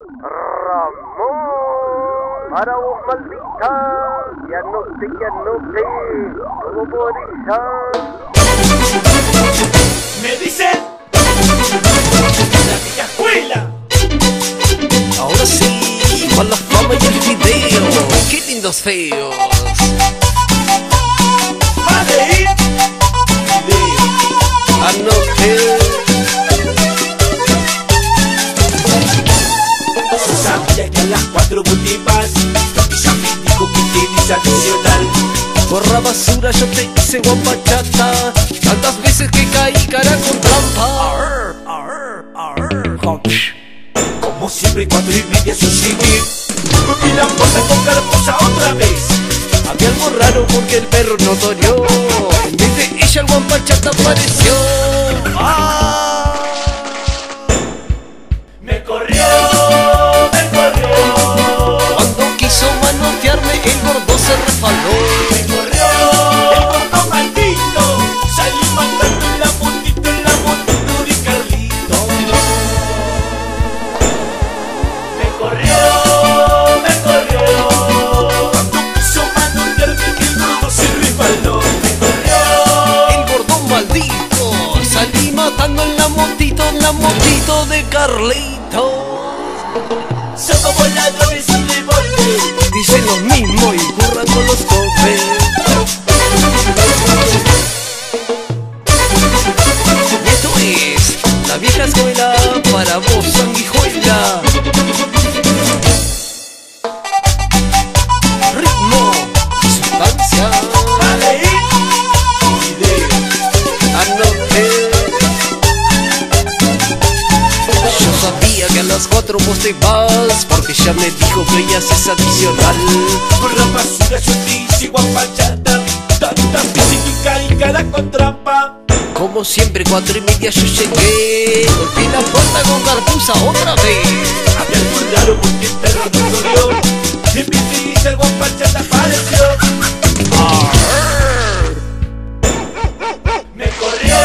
Ramón, para vos maldita, ya no sé, ¿cómo podrías? Me dicen la vieja escuela. Ahora sí, con la fama y el video, qué lindos feos. Vale, video. Anoche. Se sabía que a las 4 volvibas y ya me dijo que tienes adicional. Corra basura, yo te hice guapachata, tantas veces que caí cara con trampa. Como siempre 4:30 sin seguir. Rompí la puerta con carapuza otra vez. Había algo raro porque el perro notorio, en vez de ella el guapachata apareció. Me corrió. Cuando quiso manotearme el gordo se resbaló. Me corrió el gordo maldito. Salí mandando en la motito de Carlito. Me corrió. Cuando quiso manotearme el gordo se resbaló. Me corrió. El gordo maldito, salí matando en la motito de Carlito. Somos voladores sin revólver. Dicen lo mismo y curran con los copes. Esto es la vieja escuela para vos, sanguijuela. Ritmo, sustancia. Vale, video. Anoche. Yo sabía que a las 4 vos te vas, porque ya me dijo que ella es adicional. Por la basura yo te hice guapachata. Tantas veces que caí cara con trampa. Como siempre 4:30 yo llegué, golpeé la puerta con carpuza otra vez. Había algo raro porque el perro no corrió. En vez de irse el guapachata apareció. Me corrió.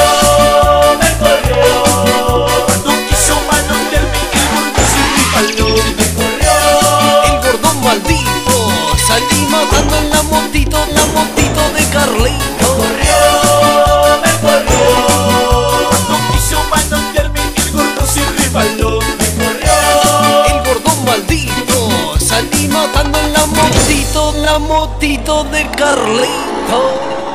Cuando quiso manotearme el gordo se resbaló. Me corrió. El gordo maldito, salí matando en la motito de Carlito. Me corrió. Cuando quiso manotearme el gordo se resbaló. Me corrió. El gordo maldito, salí matando en la motito de Carlito.